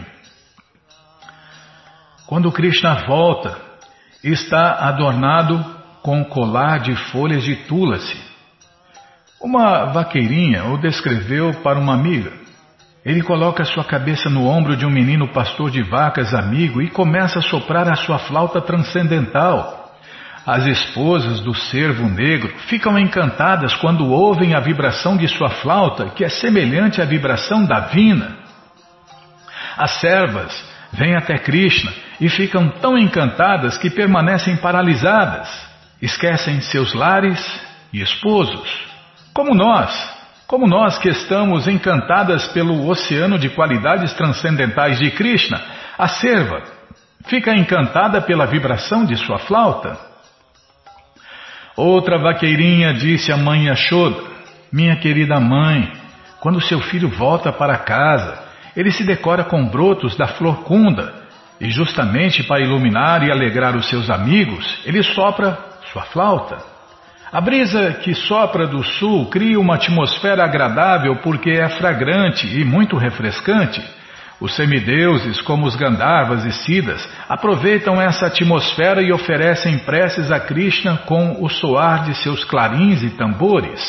Quando Krishna volta, está adornado com um colar de folhas de tulasi. Uma vaqueirinha o descreveu para uma amiga. Ele coloca sua cabeça no ombro de um menino pastor de vacas amigo e começa a soprar a sua flauta transcendental. As esposas do servo negro ficam encantadas quando ouvem a vibração de sua flauta, que é semelhante à vibração da vina. As servas vêm até Krishna e ficam tão encantadas que permanecem paralisadas, esquecem seus lares e esposos. Como nós, como nós que estamos encantadas pelo oceano de qualidades transcendentais de Krishna, a serva fica encantada pela vibração de sua flauta. Outra vaqueirinha disse à mãe Yashoda: minha querida mãe, quando seu filho volta para casa, ele se decora com brotos da flor kunda, e justamente para iluminar e alegrar os seus amigos, ele sopra sua flauta. A brisa que sopra do sul cria uma atmosfera agradável porque é fragrante e muito refrescante. Os semideuses, como os Gandharvas e Siddhas, aproveitam essa atmosfera e oferecem preces a Krishna com o soar de seus clarins e tambores.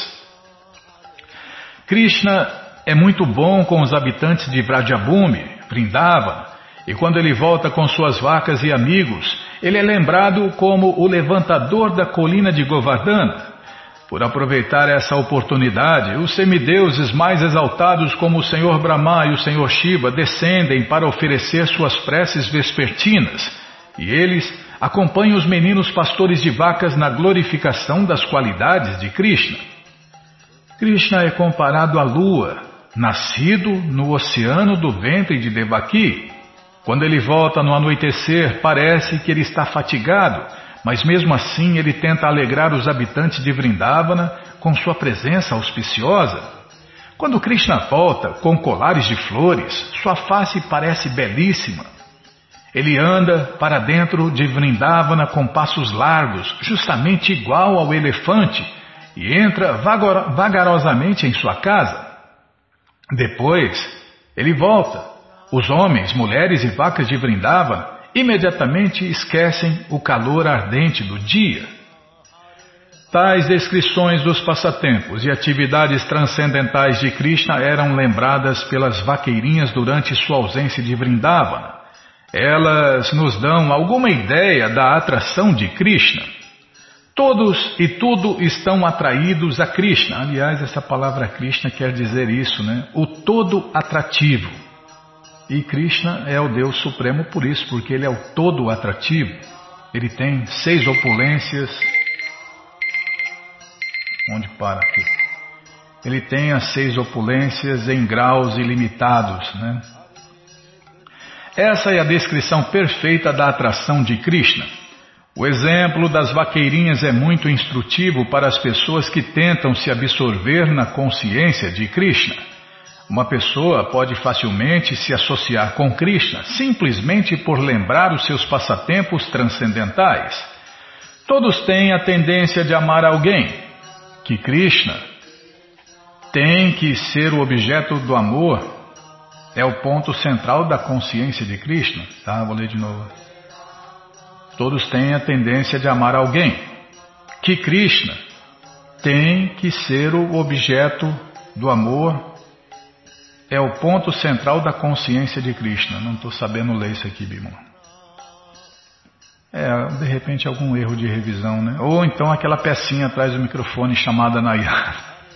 Krishna é muito bom com os habitantes de Vrajabhumi, Vrindavana, e quando ele volta com suas vacas e amigos, ele é lembrado como o levantador da colina de Govardhana. Por aproveitar essa oportunidade, os semideuses mais exaltados como o Senhor Brahma e o Senhor Shiva descendem para oferecer suas preces vespertinas, e eles acompanham os meninos pastores de vacas na glorificação das qualidades de Krishna. Krishna é comparado à lua, nascido no oceano do ventre de Devaki. Quando ele volta no anoitecer, parece que ele está fatigado, mas mesmo assim ele tenta alegrar os habitantes de Vrindavana com sua presença auspiciosa. Quando Krishna volta com colares de flores, sua face parece belíssima. Ele anda para dentro de Vrindavana com passos largos, justamente igual ao elefante, e entra vagar- vagarosamente em sua casa. Depois, ele volta. Os homens, mulheres e vacas de Vrindavana imediatamente esquecem o calor ardente do dia. Tais descrições dos passatempos e atividades transcendentais de Krishna eram lembradas pelas vaqueirinhas durante sua ausência de Vrindavana. Elas nos dão alguma ideia da atração de Krishna. Todos e tudo estão atraídos a Krishna. Aliás, essa palavra Krishna quer dizer isso, né? O todo atrativo. E Krishna é o Deus Supremo por isso, porque Ele é o todo atrativo. Ele tem seis opulências. Onde para aqui? Ele tem as seis opulências em graus ilimitados, né? Essa é a descrição perfeita da atração de Krishna. O exemplo das vaqueirinhas é muito instrutivo para as pessoas que tentam se absorver na consciência de Krishna. Uma pessoa pode facilmente se associar com Krishna simplesmente por lembrar os seus passatempos transcendentais. Todos têm a tendência de amar alguém. Que Krishna tem que ser o objeto do amor é o ponto central da consciência de Krishna. Tá, vou ler de novo. Todos têm a tendência de amar alguém. Que Krishna tem que ser o objeto do amor é o ponto central da consciência de Krishna. Não estou sabendo ler isso aqui, Bimala. É, de repente algum erro de revisão, né? Ou então aquela pecinha atrás do microfone chamada Nayara.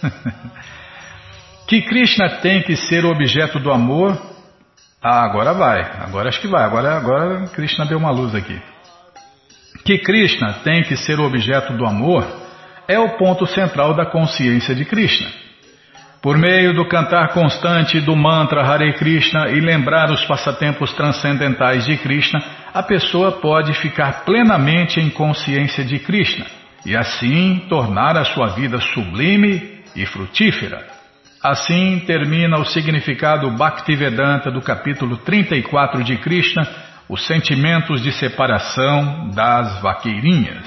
Que Krishna tem que ser o objeto do amor. Ah, agora vai. Agora acho que vai. Agora, agora Krishna deu uma luz aqui. Que Krishna tem que ser o objeto do amor é o ponto central da consciência de Krishna. Por meio do cantar constante do mantra Hare Krishna e lembrar os passatempos transcendentais de Krishna, a pessoa pode ficar plenamente em consciência de Krishna. e assim tornar a sua vida sublime e frutífera. Assim termina o significado Bhaktivedanta do capítulo trinta e quatro de Krishna, os sentimentos de separação das vaqueirinhas.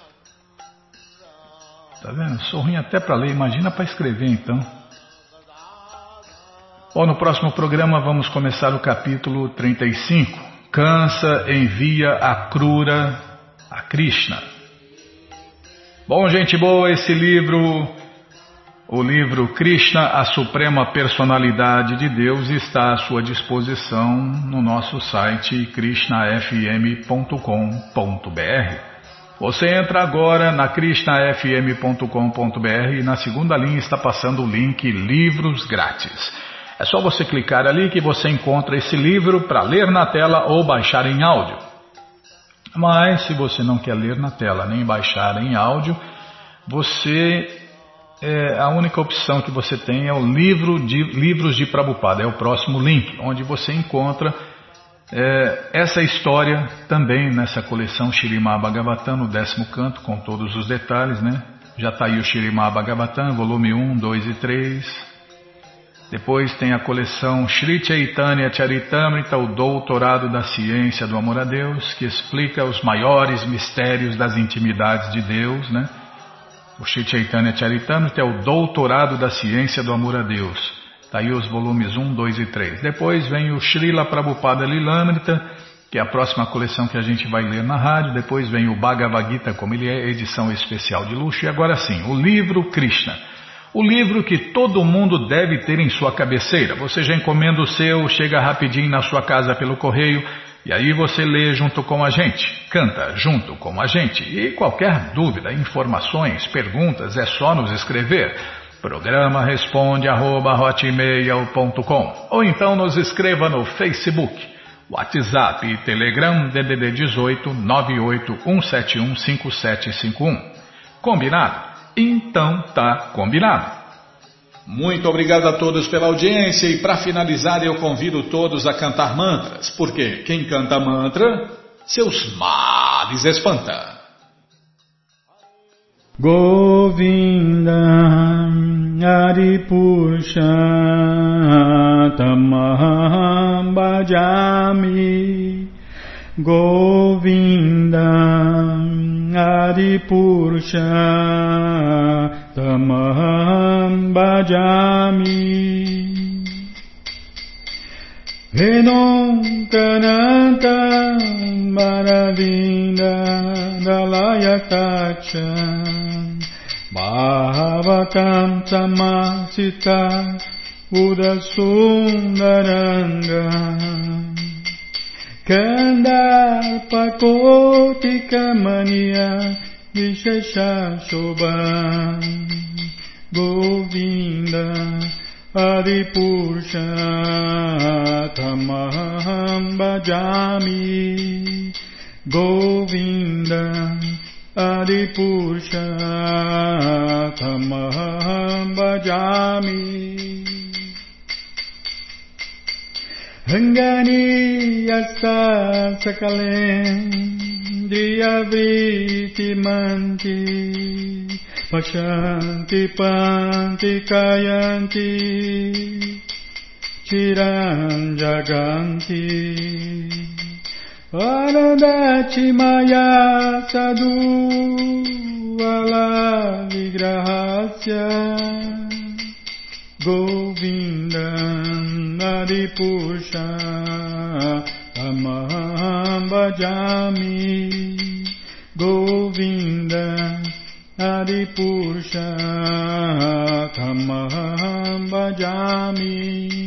Tá vendo? Sou ruim até para ler, imagina para escrever então. Bom, no próximo programa vamos começar o capítulo trinta e cinco. Kansa envia a Krura a Krishna. Bom, gente boa, esse livro, o livro Krishna, a Suprema Personalidade de Deus, está à sua disposição no nosso site krishna f m ponto com ponto b r. Você entra agora na krishna f m ponto com ponto b r e na segunda linha está passando o link Livros Grátis. É só você clicar ali que você encontra esse livro para ler na tela ou baixar em áudio. Mas se você não quer ler na tela nem baixar em áudio, você é, a única opção que você tem é o livro de Livros de Prabhupada, é o próximo link, onde você encontra é, essa história também nessa coleção Śrīmad Bhagavatam, no décimo canto, com todos os detalhes, né? Já está aí o Śrīmad Bhagavatam, volume um, dois e três. Depois tem a coleção Sri Chaitanya Charitamrita, o Doutorado da Ciência do Amor a Deus, que explica os maiores mistérios das intimidades de Deus, né? O Sri Chaitanya Charitamrita é o Doutorado da Ciência do Amor a Deus. Está aí os volumes um, dois e três. Depois vem o Srila Prabhupada Lilamrita, que é a próxima coleção que a gente vai ler na rádio. Depois vem o Bhagavad Gita, como ele é, edição especial de luxo. E agora sim, o livro Krishna. O livro que todo mundo deve ter em sua cabeceira. Você já encomenda o seu, chega rapidinho na sua casa pelo correio, e aí você lê junto com a gente, canta junto com a gente. E qualquer dúvida, informações, perguntas, é só nos escrever. Programa responde arroba hotmail ponto com, ou então nos escreva no Facebook, WhatsApp e Telegram D D D dezoito, nove oito um sete um, cinco sete cinco um. Combinado? Então tá combinado. Muito obrigado a todos pela audiência e para finalizar eu convido todos a cantar mantras, porque quem canta mantra, seus males espanta. Govinda Adipusha Tamaham Bhajami Govinda Adipurusha Tamaham Bhajami Venom Kananta Maravinda Dalayatacha Bhavatam Samasita Udasundaranga Kandarpakotika Mania Vishesha Shobha Govinda Adipurusha Tamaham Bhajami Govinda Adipurusha Tamaham Bhajami Hangani yasa sakalen diyavriti manti pashanti panti kayanti chiram jaganti anandachi maya sadhu ala vigrahasya Govinda Adipurusha Tamaham Bhajami Govinda Adipurusha Tamaham Bhajami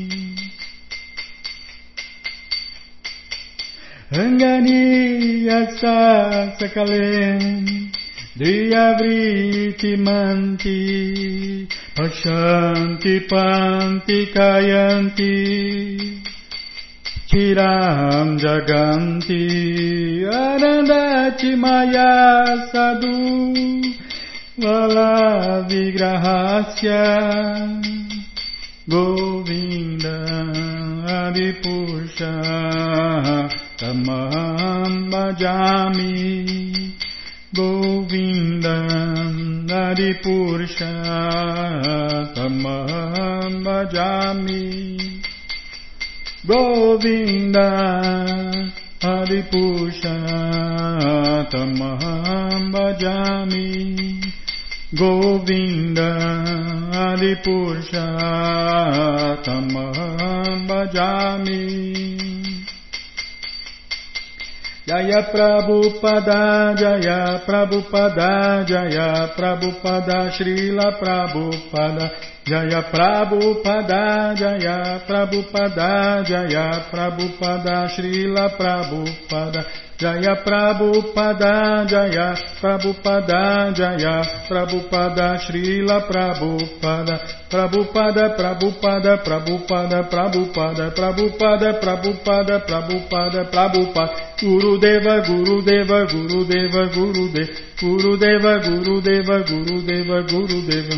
Rangani Yasa Sakalen Diyavriti Manti Pashanti Panti Kayanti Chiram Jaganti Anandachi Maya Sadhu Vala Vigrahasya Govinda Adipurusha Tamaham Bhajami Govindam Adipurushattamaham bhajami. Govinda Adipurushattamaham bhajami. Govinda Adipurushattamaham bhajami. Jaya Prabhupada, Jaya Prabhupada, Jaya Prabhupada, Srila Prabhupada, Jaya Prabhupada, Jaya Prabhupada, Jaya Prabhupada, Srila Prabhupada, Jaya Prabhupada, Jaya Prabhupada, Jaya Prabhupada, Srila Prabhupada, Prabhupada, Prabhupada, Prabhupada, Prabhupada, Prabhupada, Prabhupada, Prabhupada, Prabhupada, Gurudeva, Gurudeva, Gurudeva, Gurudeva, Gurudeva, Gurudeva, Gurudeva, Gurudeva.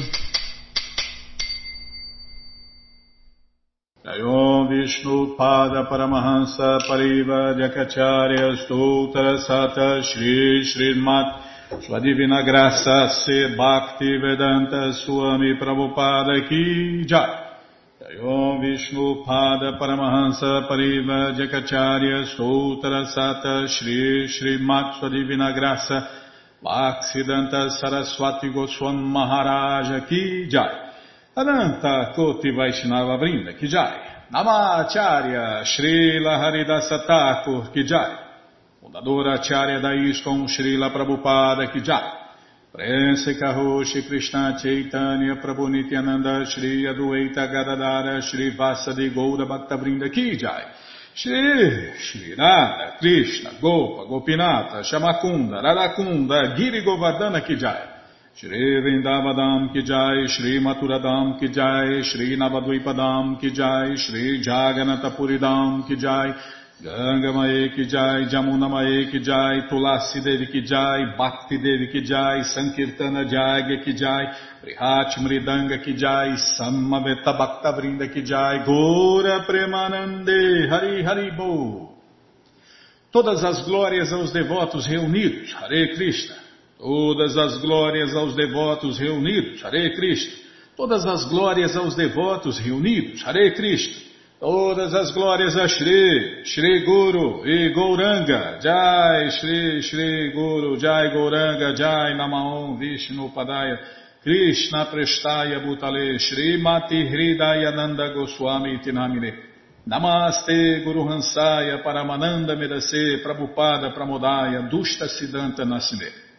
Om Vishnu Pada Paramahansa Pariva Jakacharya Stoutra Sata Shri Srimat Sua Divina Graça Se Bhakti Vedanta Swami Prabhupada Ki Jai. Om Vishnu Pada Paramahansa Pariva Jakacharya Stoutra Sata Shri Srimat Sua Divina Graça Bhaksidanta Saraswati Goswami Maharaja Ki Jai. Ananta Koti Vaishnava Vrinda Ki Jai. Namacharya Srila Haridasa Thakur Ki Jai. Fundadora Acharya da ISKCON Srila Prabhupada Ki Jai. Prense Kaho Shri Krishna Chaitanya Prabhu Nityananda Shri Adueita Gadadara Shri Vasadi Goura Bhakta Vrinda Ki Jai. Shri Shri Radha Krishna Gopa Gopinata Shamakunda Radakunda Giri Govardhana Ki Jai. Shri Vrindavadam Ki Jai, Shri Maturadam Ki Jai, Shri Navadvipadam Ki Jai, Shri Jaganatapuridam Ki Jai, Ganga Mae Ki Jai, Jamuna Mae Ki Jai, Tulasi Devi Ki Jai, Bhakti Devi Ki Jai, Sankirtana Jagya Ki Jai, Prihat Mridanga Ki Jai, Samaveta Bhakta Vrinda Ki Jai, Gora Premanande, Hari Hari Bo. Todas as glórias aos devotos reunidos, Hare Krishna. Todas as glórias aos devotos reunidos, Hare Krishna. Todas as glórias aos devotos reunidos, Hare Krishna. Todas as glórias a Shri, Shri Guru e Gauranga, Jai Shri, Shri Guru, Jai Gauranga, Jai Namaon Vishnu Padaya, Krishna Prestaya Bhutale, Shri Mati Hridaya Nanda Goswami Tinamine. Namaste Guru Hansaya Paramananda Medase Prabhupada Pramodaya Dushta Siddhanta Nasime.